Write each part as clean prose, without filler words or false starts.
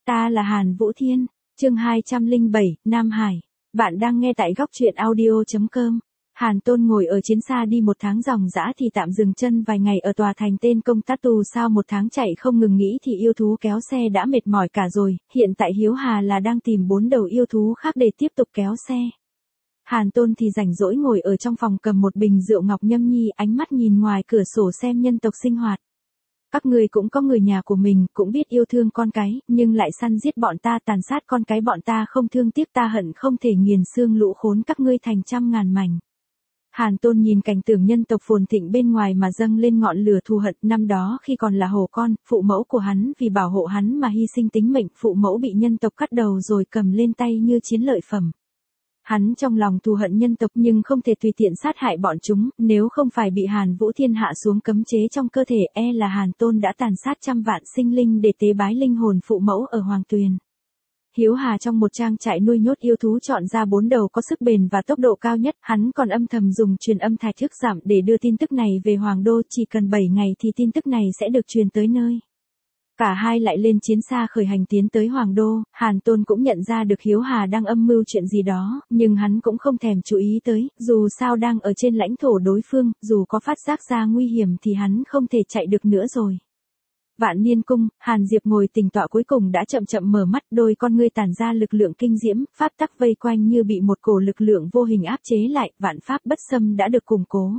Ta là Hàn Vũ Thiên, chương 207, Nam Hải. Bạn đang nghe tại góc truyện audio.com. Hàn Tôn ngồi ở chiến xa đi một tháng dòng dã thì tạm dừng chân vài ngày ở tòa thành tên công tác tù sau một tháng chạy không ngừng nghĩ thì yêu thú kéo xe đã mệt mỏi cả rồi, hiện tại Hiếu Hà là đang tìm 4 đầu yêu thú khác để tiếp tục kéo xe. Hàn Tôn thì rảnh rỗi ngồi ở trong phòng cầm một bình rượu ngọc nhâm nhi, ánh mắt nhìn ngoài cửa sổ xem nhân tộc sinh hoạt. Các người cũng có người nhà của mình, cũng biết yêu thương con cái, nhưng lại săn giết bọn ta, tàn sát con cái bọn ta không thương tiếc, ta hận không thể nghiền xương lũ khốn các ngươi thành trăm ngàn mảnh. Hàn Tôn nhìn cảnh tượng nhân tộc phồn thịnh bên ngoài mà dâng lên ngọn lửa thù hận. Năm đó khi còn là hổ con, phụ mẫu của hắn vì bảo hộ hắn mà hy sinh tính mệnh, phụ mẫu bị nhân tộc cắt đầu rồi cầm lên tay như chiến lợi phẩm. Hắn trong lòng thù hận nhân tộc nhưng không thể tùy tiện sát hại bọn chúng, nếu không phải bị Hàn Vũ Thiên hạ xuống cấm chế trong cơ thể, là Hàn Tôn đã tàn sát trăm vạn sinh linh để tế bái linh hồn phụ mẫu ở Hoàng Tuyền. Hiếu Hà trong một trang trại nuôi nhốt yêu thú chọn ra 4 đầu có sức bền và tốc độ cao nhất, hắn còn âm thầm dùng truyền âm thạch thức giảm để đưa tin tức này về Hoàng Đô, chỉ cần 7 ngày thì tin tức này sẽ được truyền tới nơi. Cả hai lại lên chiến xa khởi hành tiến tới Hoàng Đô. Hàn Tôn cũng nhận ra được Hiếu Hà đang âm mưu chuyện gì đó, nhưng hắn cũng không thèm chú ý tới, dù sao đang ở trên lãnh thổ đối phương, dù có phát giác ra nguy hiểm thì hắn không thể chạy được nữa rồi. Vạn Niên Cung, Hàn Diệp ngồi tĩnh tọa cuối cùng đã chậm chậm mở mắt, đôi con ngươi tản ra lực lượng kinh diễm, pháp tắc vây quanh như bị một cổ lực lượng vô hình áp chế lại, vạn pháp bất xâm đã được củng cố.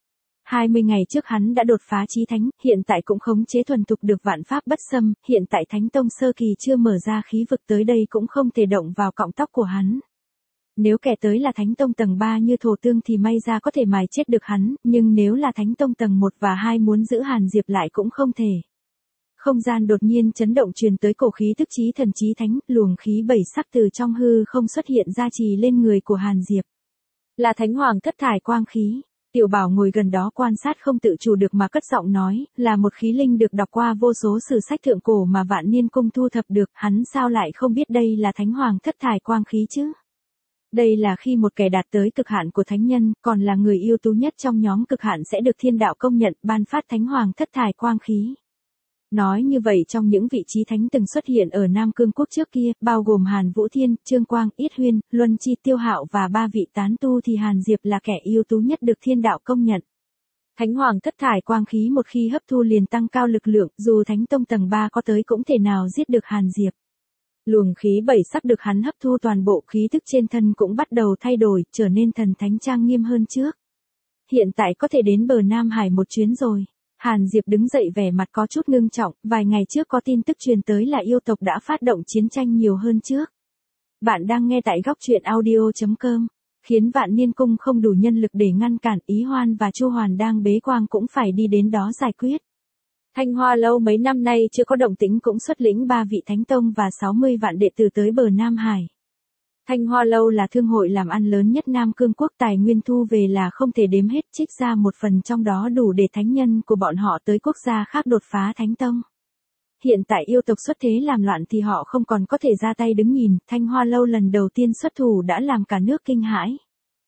20 ngày trước hắn đã đột phá chí thánh, hiện tại cũng khống chế thuần thục được vạn pháp bất xâm, hiện tại Thánh Tông sơ kỳ chưa mở ra khí vực tới đây cũng không thể động vào cọng tóc của hắn. Nếu kẻ tới là Thánh Tông tầng 3 như Thổ Tương thì may ra có thể mài chết được hắn, nhưng nếu là Thánh Tông tầng 1 và 2 muốn giữ Hàn Diệp lại cũng không thể. Không gian đột nhiên chấn động truyền tới cổ khí tức chí thần chí thánh, luồng khí 7 sắc từ trong hư không xuất hiện ra trì lên người của Hàn Diệp. Là Thánh Hoàng thất thải quang khí. Tiểu Bảo ngồi gần đó quan sát không tự chủ được mà cất giọng nói, là một khí linh được đọc qua vô số sử sách thượng cổ mà Vạn Niên Cung thu thập được, hắn sao lại không biết đây là Thánh Hoàng thất thải quang khí chứ? Đây là khi một kẻ đạt tới cực hạn của thánh nhân, còn là người ưu tú nhất trong nhóm cực hạn sẽ được thiên đạo công nhận, ban phát Thánh Hoàng thất thải quang khí. Nói như vậy trong những vị trí thánh từng xuất hiện ở Nam Cương Quốc trước kia, bao gồm Hàn Vũ Thiên, Trương Quang, Yết Huyên, Luân Chi, Tiêu Hạo và 3 vị tán tu thì Hàn Diệp là kẻ ưu tú nhất được thiên đạo công nhận. Thánh Hoàng thất thải quang khí một khi hấp thu liền tăng cao lực lượng, dù Thánh Tông tầng 3 có tới cũng thể nào giết được Hàn Diệp. Luồng khí 7 sắc được hắn hấp thu, toàn bộ khí thức trên thân cũng bắt đầu thay đổi, trở nên thần thánh trang nghiêm hơn trước. Hiện tại có thể đến bờ Nam Hải một chuyến rồi. Hàn Diệp đứng dậy vẻ mặt có chút ngưng trọng, vài ngày trước có tin tức truyền tới là yêu tộc đã phát động chiến tranh nhiều hơn trước. Bạn đang nghe tại góc truyện audio.com, khiến Vạn Niên Cung không đủ nhân lực để ngăn cản, Ý Hoan và Chu Hoàn đang bế quang cũng phải đi đến đó giải quyết. Thanh Hoa Lâu mấy năm nay chưa có động tĩnh cũng xuất lĩnh 3 vị Thánh Tông và 60 vạn đệ tử tới bờ Nam Hải. Thanh Hoa Lâu là thương hội làm ăn lớn nhất Nam Cương Quốc, tài nguyên thu về là không thể đếm hết, trích ra một phần trong đó đủ để thánh nhân của bọn họ tới quốc gia khác đột phá Thánh Tông. Hiện tại yêu tộc xuất thế làm loạn thì họ không còn có thể ra tay đứng nhìn, Thanh Hoa Lâu lần đầu tiên xuất thủ đã làm cả nước kinh hãi.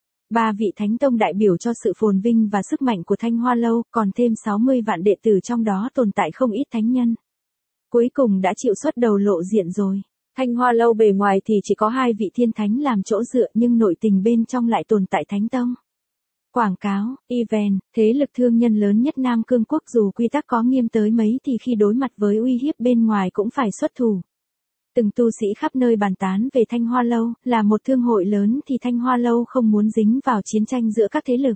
3 vị Thánh Tông đại biểu cho sự phồn vinh và sức mạnh của Thanh Hoa Lâu, còn thêm 60 vạn đệ tử trong đó tồn tại không ít thánh nhân. Cuối cùng đã chịu xuất đầu lộ diện rồi. Thanh Hoa Lâu bề ngoài thì chỉ có 2 vị thiên thánh làm chỗ dựa nhưng nội tình bên trong lại tồn tại Thánh Tông. Quảng cáo, event, thế lực thương nhân lớn nhất Nam Cương Quốc dù quy tắc có nghiêm tới mấy thì khi đối mặt với uy hiếp bên ngoài cũng phải xuất thủ. Từng tu sĩ khắp nơi bàn tán về Thanh Hoa Lâu, là một thương hội lớn thì Thanh Hoa Lâu không muốn dính vào chiến tranh giữa các thế lực.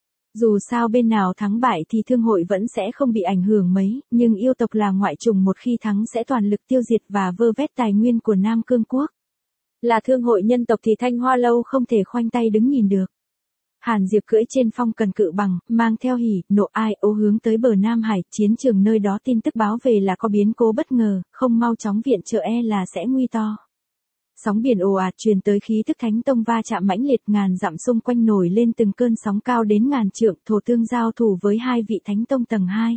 Dù sao bên nào thắng bại thì thương hội vẫn sẽ không bị ảnh hưởng mấy, nhưng yêu tộc là ngoại chủng, một khi thắng sẽ toàn lực tiêu diệt và vơ vét tài nguyên của Nam Cương Quốc. Là thương hội nhân tộc thì Thanh Hoa Lâu không thể khoanh tay đứng nhìn được. Hàn Diệp cưỡi trên phong cần cự bằng, mang theo hỉ, nộ ai ố hướng tới bờ Nam Hải, chiến trường nơi đó tin tức báo về là có biến cố bất ngờ, không mau chóng viện trợ là sẽ nguy to. Sóng biển ồ ạt truyền tới, khí tức Thánh Tông va chạm mãnh liệt, ngàn dặm xung quanh nổi lên từng cơn sóng cao đến ngàn trượng, Thổ Tương giao thủ với 2 vị Thánh Tông tầng 2.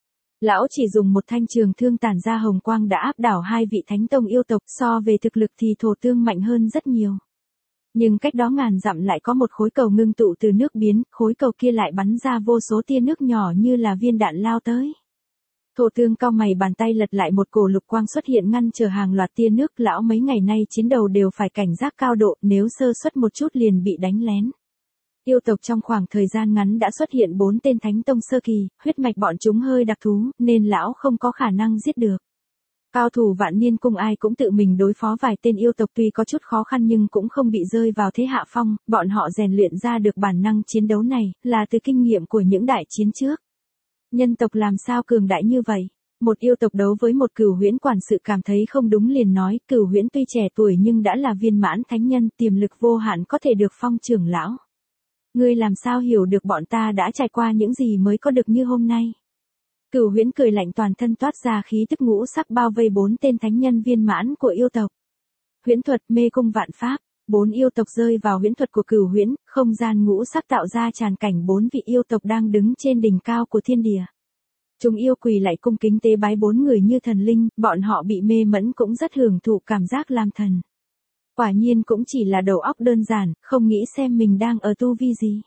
Lão chỉ dùng một thanh trường thương tản ra hồng quang đã áp đảo 2 vị Thánh Tông yêu tộc, so về thực lực thì Thổ Tương mạnh hơn rất nhiều. Nhưng cách đó ngàn dặm lại có một khối cầu ngưng tụ từ nước biến, khối cầu kia lại bắn ra vô số tia nước nhỏ như là viên đạn lao tới. Thổ Tương cau mày, bàn tay lật lại một cổ lục quang xuất hiện ngăn chờ hàng loạt tia nước. Lão mấy ngày nay chiến đầu đều phải cảnh giác cao độ, nếu sơ suất một chút liền bị đánh lén. Yêu tộc trong khoảng thời gian ngắn đã xuất hiện 4 tên thánh tông sơ kỳ, huyết mạch bọn chúng hơi đặc thú, nên lão không có khả năng giết được. Cao thủ Vạn Niên Cung ai cũng tự mình đối phó vài tên yêu tộc, tuy có chút khó khăn nhưng cũng không bị rơi vào thế hạ phong, bọn họ rèn luyện ra được bản năng chiến đấu này, là từ kinh nghiệm của những đại chiến trước. Nhân tộc làm sao cường đại như vậy? Một yêu tộc đấu với một Cửu Huyễn quản sự cảm thấy không đúng liền nói, Cửu Huyễn tuy trẻ tuổi nhưng đã là viên mãn thánh nhân, tiềm lực vô hạn có thể được phong trưởng lão. Ngươi làm sao hiểu được bọn ta đã trải qua những gì mới có được như hôm nay? Cửu Huyễn cười lạnh, toàn thân toát ra khí tức ngũ sắc bao vây 4 tên thánh nhân viên mãn của yêu tộc. Huyễn thuật, mê cung, vạn pháp, 4 yêu tộc rơi vào huyễn thuật của Cửu Huyễn, không gian ngũ sắc tạo ra tràn cảnh 4 vị yêu tộc đang đứng trên đỉnh cao của thiên địa. Chúng yêu quỳ lại cung kính tế bái 4 người như thần linh, bọn họ bị mê mẫn cũng rất hưởng thụ cảm giác làm thần. Quả nhiên cũng chỉ là đầu óc đơn giản, không nghĩ xem mình đang ở tu vi gì.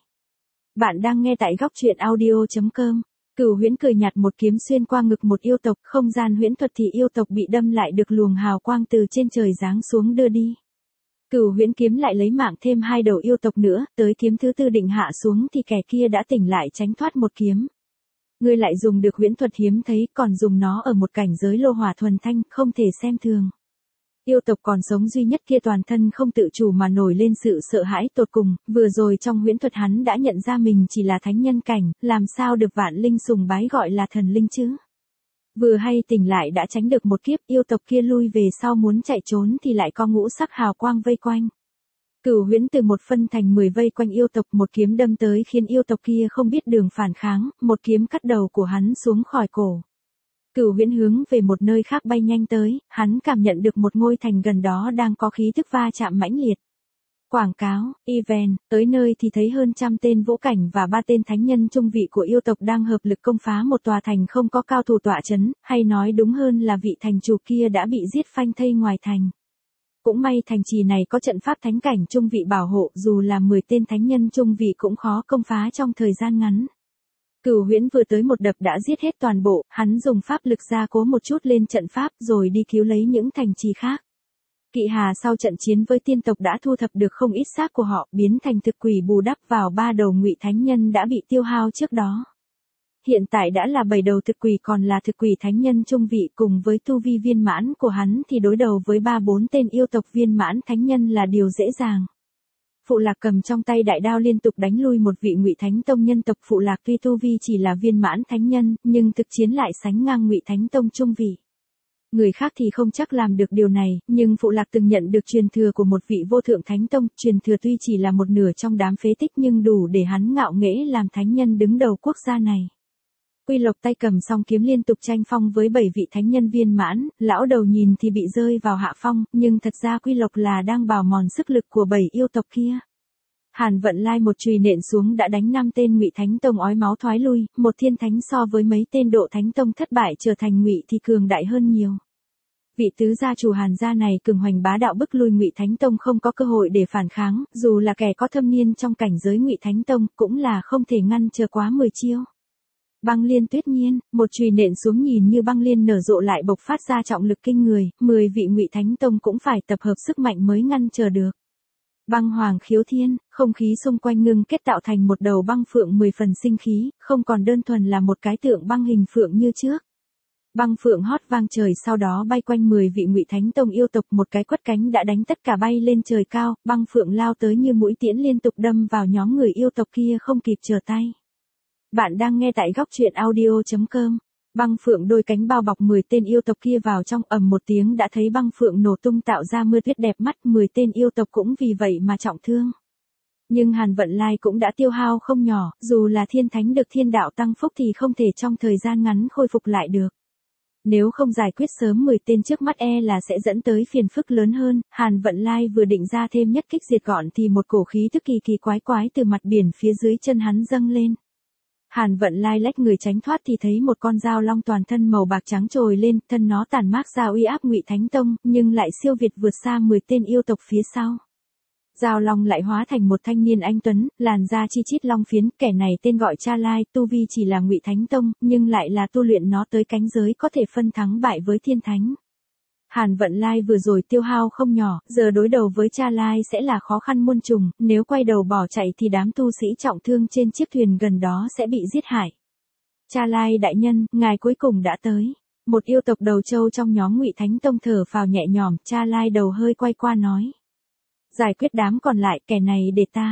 Bạn đang nghe tại góc truyện audio.com. Cửu Huyễn cười nhạt, một kiếm xuyên qua ngực một yêu tộc, không gian huyễn thuật thì yêu tộc bị đâm lại được luồng hào quang từ trên trời giáng xuống đưa đi. Cửu Huyễn kiếm lại lấy mạng thêm 2 đầu yêu tộc nữa, tới kiếm thứ 4 định hạ xuống thì kẻ kia đã tỉnh lại tránh thoát một kiếm. Ngươi lại dùng được huyễn thuật hiếm thấy, còn dùng nó ở một cảnh giới lô hỏa thuần thanh, không thể xem thường. Yêu tộc còn sống duy nhất kia toàn thân không tự chủ mà nổi lên sự sợ hãi tột cùng, vừa rồi trong huyễn thuật hắn đã nhận ra mình chỉ là thánh nhân cảnh, làm sao được vạn linh sùng bái gọi là thần linh chứ. Vừa hay tỉnh lại đã tránh được một kiếp, yêu tộc kia lui về sau muốn chạy trốn thì lại có ngũ sắc hào quang vây quanh. Cửu Huyễn từ một phân thành 10 vây quanh yêu tộc, một kiếm đâm tới khiến yêu tộc kia không biết đường phản kháng, một kiếm cắt đầu của hắn xuống khỏi cổ. Cửu Huyễn hướng về một nơi khác bay nhanh tới, hắn cảm nhận được một ngôi thành gần đó đang có khí tức va chạm mãnh liệt. Quảng cáo, event, tới nơi thì thấy hơn 100 tên vũ cảnh và 3 tên thánh nhân trung vị của yêu tộc đang hợp lực công phá một tòa thành không có cao thủ tọa chấn, hay nói đúng hơn là vị thành chủ kia đã bị giết phanh thây ngoài thành. Cũng may thành trì này có trận pháp thánh cảnh trung vị bảo hộ, dù là 10 tên thánh nhân trung vị cũng khó công phá trong thời gian ngắn. Cửu Huyễn vừa tới một đập đã giết hết toàn bộ, hắn dùng pháp lực gia cố một chút lên trận pháp rồi đi cứu lấy những thành trì khác. Kỵ Hà sau trận chiến với tiên tộc đã thu thập được không ít xác của họ, biến thành thực quỷ bù đắp vào 3 đầu ngụy thánh nhân đã bị tiêu hao trước đó. Hiện tại đã là 7 đầu thực quỷ, còn là thực quỷ thánh nhân trung vị, cùng với tu vi viên mãn của hắn thì đối đầu với 3-4 tên yêu tộc viên mãn thánh nhân là điều dễ dàng. Phụ Lạc cầm trong tay đại đao liên tục đánh lui một vị ngụy thánh tông nhân tộc. Phụ Lạc tuy tu vi chỉ là viên mãn thánh nhân, nhưng thực chiến lại sánh ngang ngụy thánh tông trung vị. Người khác thì không chắc làm được điều này, nhưng Phụ Lạc từng nhận được truyền thừa của một vị vô thượng thánh tông, truyền thừa tuy chỉ là một nửa trong đám phế tích nhưng đủ để hắn ngạo nghễ làm thánh nhân đứng đầu quốc gia này. Quy Lộc tay cầm song kiếm liên tục tranh phong với 7 vị thánh nhân viên mãn, lão đầu nhìn thì bị rơi vào hạ phong, nhưng thật ra Quy Lộc là đang bào mòn sức lực của 7 yêu tộc kia. Hàn Vận Lai một chùy nện xuống đã đánh 5 tên ngụy thánh tông ói máu thoái lui, một thiên thánh so với mấy tên độ thánh tông thất bại trở thành ngụy thì cường đại hơn nhiều. Vị tứ gia chủ Hàn gia này cường hoành bá đạo bức lui ngụy thánh tông không có cơ hội để phản kháng, dù là kẻ có thâm niên trong cảnh giới ngụy thánh tông cũng là không thể ngăn chờ quá 10 chiêu. Băng Liên Tuyết Nhiên, một chùy nện xuống nhìn như băng liên nở rộ lại bộc phát ra trọng lực kinh người, 10 vị ngụy thánh tông cũng phải tập hợp sức mạnh mới ngăn chờ được. Băng Hoàng Khiếu Thiên, không khí xung quanh ngưng kết tạo thành một đầu băng phượng 10 phần sinh khí, không còn đơn thuần là một cái tượng băng hình phượng như trước. Băng phượng hót vang trời, sau đó bay quanh 10 vị ngụy thánh tông yêu tộc, một cái quất cánh đã đánh tất cả bay lên trời cao, băng phượng lao tới như mũi tiễn liên tục đâm vào nhóm người yêu tộc kia không kịp trở tay. Bạn đang nghe tại góc truyện audio.com. Băng phượng đôi cánh bao bọc 10 tên yêu tộc kia vào trong, ầm một tiếng đã thấy băng phượng nổ tung tạo ra mưa tuyết đẹp mắt, 10 tên yêu tộc cũng vì vậy mà trọng thương. Nhưng Hàn Vận Lai cũng đã tiêu hao không nhỏ, dù là thiên thánh được thiên đạo tăng phúc thì không thể trong thời gian ngắn khôi phục lại được. Nếu không giải quyết sớm 10 tên trước mắt là sẽ dẫn tới phiền phức lớn hơn. Hàn Vận Lai vừa định ra thêm nhất kích diệt gọn thì một cổ khí tức kỳ quái từ mặt biển phía dưới chân hắn dâng lên. Hàn Vận Lai lách người tránh thoát thì thấy một con dao long toàn thân màu bạc trắng trồi lên, thân nó tản mát ra uy áp ngụy thánh tông, nhưng lại siêu việt vượt xa 10 tên yêu tộc phía sau. Giao Long lại hóa thành một thanh niên anh tuấn, làn da chi chít long phiến, kẻ này tên gọi Cha Lai, tu vi chỉ là Ngụy Thánh Tông, nhưng lại là tu luyện nó tới cánh giới có thể phân thắng bại với thiên thánh. Hàn Vận Lai vừa rồi tiêu hao không nhỏ, giờ đối đầu với Cha Lai sẽ là khó khăn muôn trùng, nếu quay đầu bỏ chạy thì đám tu sĩ trọng thương trên chiếc thuyền gần đó sẽ bị giết hại. Cha Lai đại nhân, ngài cuối cùng đã tới. Một yêu tộc đầu trâu trong nhóm Ngụy Thánh Tông thở phào nhẹ nhõm, Cha Lai đầu hơi quay qua nói. Giải quyết đám còn lại, kẻ này để ta.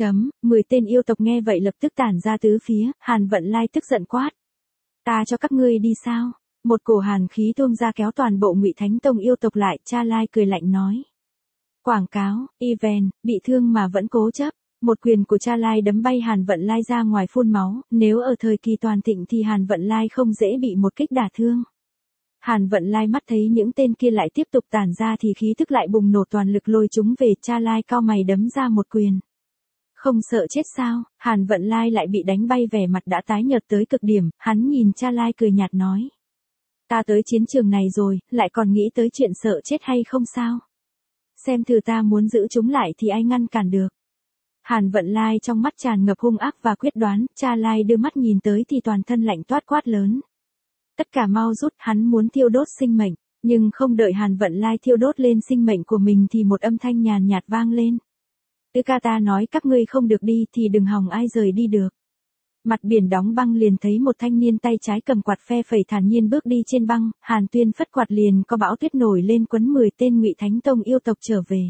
10 tên yêu tộc nghe vậy lập tức tản ra tứ phía, Hàn Vận Lai tức giận quát. Ta cho các ngươi đi sao? Một cổ hàn khí tuôn ra kéo toàn bộ Ngụy Thánh Tông yêu tộc lại, Cha Lai cười lạnh nói. Quảng cáo, event, bị thương mà vẫn cố chấp. Một quyền của Cha Lai đấm bay Hàn Vận Lai ra ngoài phun máu, nếu ở thời kỳ toàn thịnh thì Hàn Vận Lai không dễ bị một kích đả thương. Hàn Vận Lai mắt thấy những tên kia lại tiếp tục tản ra thì khí tức lại bùng nổ toàn lực lôi chúng về, Cha Lai cau mày đấm ra một quyền. Không sợ chết sao? Hàn Vận Lai lại bị đánh bay, vẻ mặt đã tái nhợt tới cực điểm, hắn nhìn Cha Lai cười nhạt nói. Ta tới chiến trường này rồi, lại còn nghĩ tới chuyện sợ chết hay không sao? Xem thử ta muốn giữ chúng lại thì ai ngăn cản được. Hàn Vận Lai trong mắt tràn ngập hung ác và quyết đoán, Cha Lai đưa mắt nhìn tới thì toàn thân lạnh toát quát lớn. Tất cả mau rút, hắn muốn thiêu đốt sinh mệnh, nhưng không đợi Hàn Vận Lai thiêu đốt lên sinh mệnh của mình thì một âm thanh nhàn nhạt vang lên. Tứ ca ta nói các ngươi không được đi thì đừng hòng ai rời đi được. Mặt biển đóng băng liền thấy một thanh niên tay trái cầm quạt phe phẩy thản nhiên bước đi trên băng, Hàn Tuyên phất quạt liền có bão tuyết nổi lên quấn 10 tên Ngụy Thánh Tông yêu tộc trở về.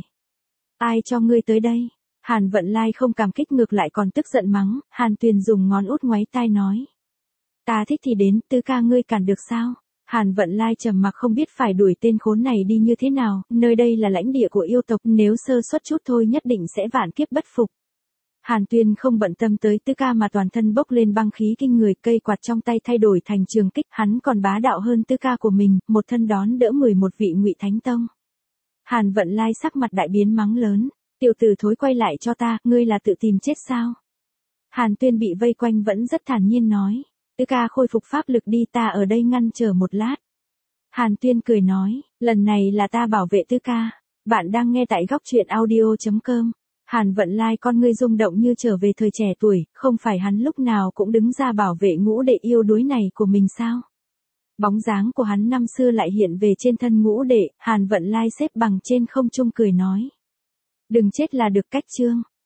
Ai cho ngươi tới đây? Hàn Vận Lai không cảm kích ngược lại còn tức giận mắng, Hàn Tuyên dùng ngón út ngoáy tai nói. Ta thích thì đến, tứ ca ngươi cản được sao? Hàn Vận Lai trầm mặc không biết phải đuổi tên khốn này đi như thế nào, nơi đây là lãnh địa của yêu tộc, nếu sơ suất chút thôi nhất định sẽ vạn kiếp bất phục. Hàn Tuyên không bận tâm tới tứ ca mà toàn thân bốc lên băng khí kinh người, cây quạt trong tay thay đổi thành trường kích, hắn còn bá đạo hơn tứ ca của mình, một thân đón đỡ 11 vị Ngụy Thánh Tông. Hàn Vận Lai sắc mặt đại biến mắng lớn, tiểu tử thối quay lại cho ta, ngươi là tự tìm chết sao? Hàn Tuyên bị vây quanh vẫn rất thản nhiên nói, tứ ca khôi phục pháp lực đi, ta ở đây ngăn chờ một lát. Hàn Tuyên cười nói, lần này là ta bảo vệ tứ ca. Bạn đang nghe tại góc truyện audio.com. Hàn Vận Lai con ngươi rung động như trở về thời trẻ tuổi, không phải hắn lúc nào cũng đứng ra bảo vệ ngũ đệ yêu đuối này của mình sao? Bóng dáng của hắn năm xưa lại hiện về trên thân ngũ đệ, Hàn Vận Lai xếp bằng trên không trung cười nói. Đừng chết là được, cách chương.